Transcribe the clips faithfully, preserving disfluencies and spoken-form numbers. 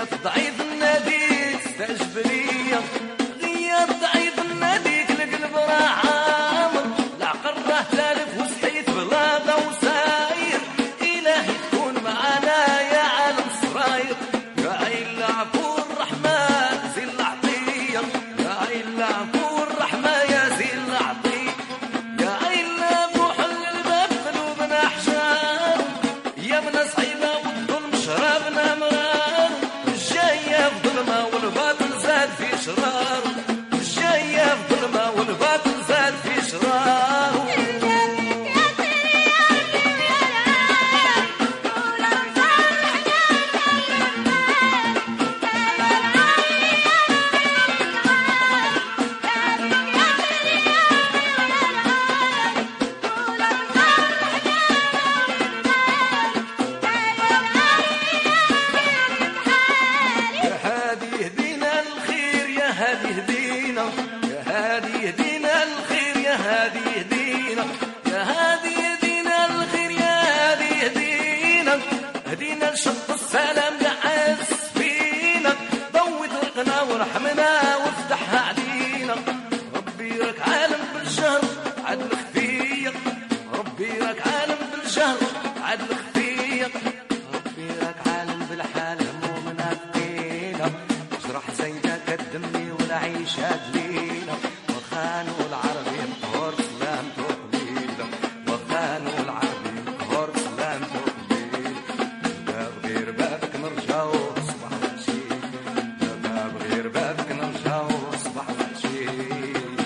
ضعيف ناديك استجبرية غياب ضعيف ناديك القلب راه عامر العقل راه تالف وصحيت بلاده وساير إلهي تكون معانا يا عالم صراير يا عين العفو الرحمن زي العطية يا عين العفو الرحمن يا زي العطية يا عين العفو حل الباب قلوبنا حجار يا من صعيبة والظلم شرابنا مرار الجاية في ظلمة والباطل زاد في شرار الجاية في ظلمة والباطل زاد في شرار هادي يهدينا يا هادي يهدينا الخير يا هادي يهدينا يا هادي يهدينا الخير يا هادي يهدينا هدينا لشط السلام دعس فينا ضوي طريقنا ورحمنا وافتحها علينا ربي راك عالم بالجهر عدل خفية ربي راك عالم بالجهر عدل خفية ربي راك عالم بالحال هموم منافقينا جرح زيدك الدمي والعيشة دليلة وخانوا العربي مطهور سلامته قليلة وخانوا العربي مطهور سلامته قليلة باب غير بابك نرجعو صبح وعشية باب غير بابك نرجعو صبح وعشية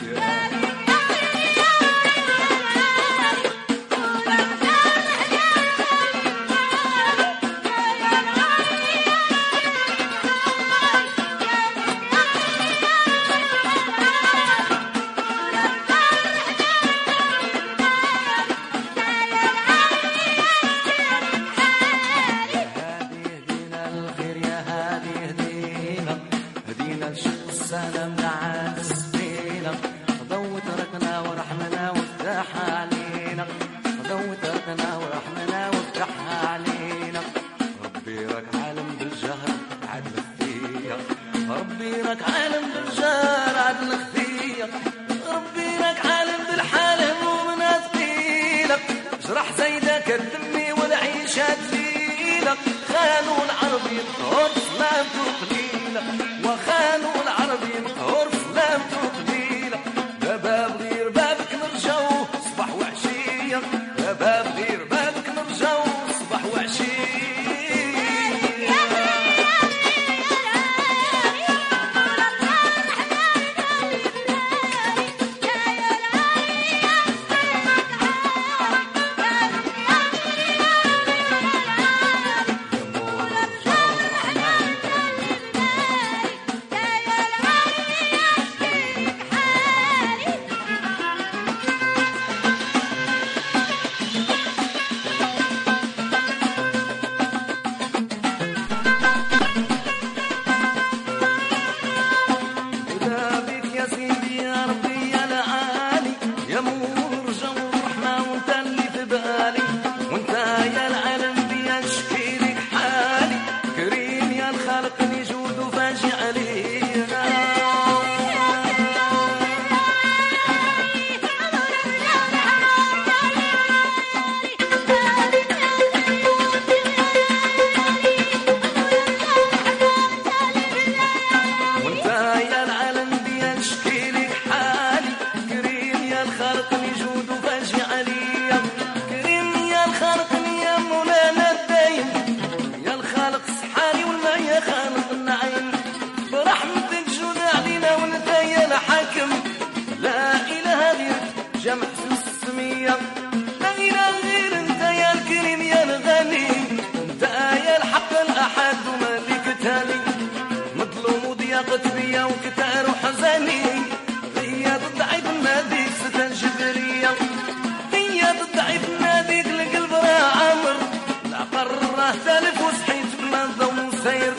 السلام نعاس فينا ضوي تركنا ورحمنا وافتح علينا ضوي تركنا ورحمنا وافتح علينا ربي راك عالم بالجهر عدل خفية ربي راك عالم بالجهر عدل خفية ربي راك عالم بالحال همومنا ثقيلة جرح زيدك الدمي والعيشة دليلة خانوا العربي مطهور سلامته قليلة وخانوا العربي مطهور سلامته قليلة يا باب غير بابك نرجعو صبح وعشية يا باب غير بابك نرجعو صبح وعشية جمع السمية لا إله غير انت يا الكريم يا الغني انت يا الحق الأحد ومالك تالي مظلوم وضيقت بيا وكتار وحزاني غياب الضعيف ناديك ستان جبرية غياب الضعيف ناديك القلب راه عامر العقل راه تالف وصحيت بلا ضو وسير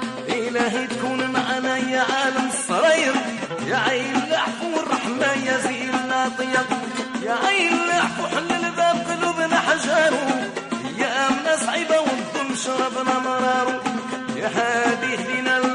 إلهي تكون معنا يا عالم الصراير يا عين العفو والرحمة يا زين العطية يا عين العفو حل الباب قلوبنا حجارو يا أمنا صعيبة والظلم شربنا مرارو يا هادي اهدنا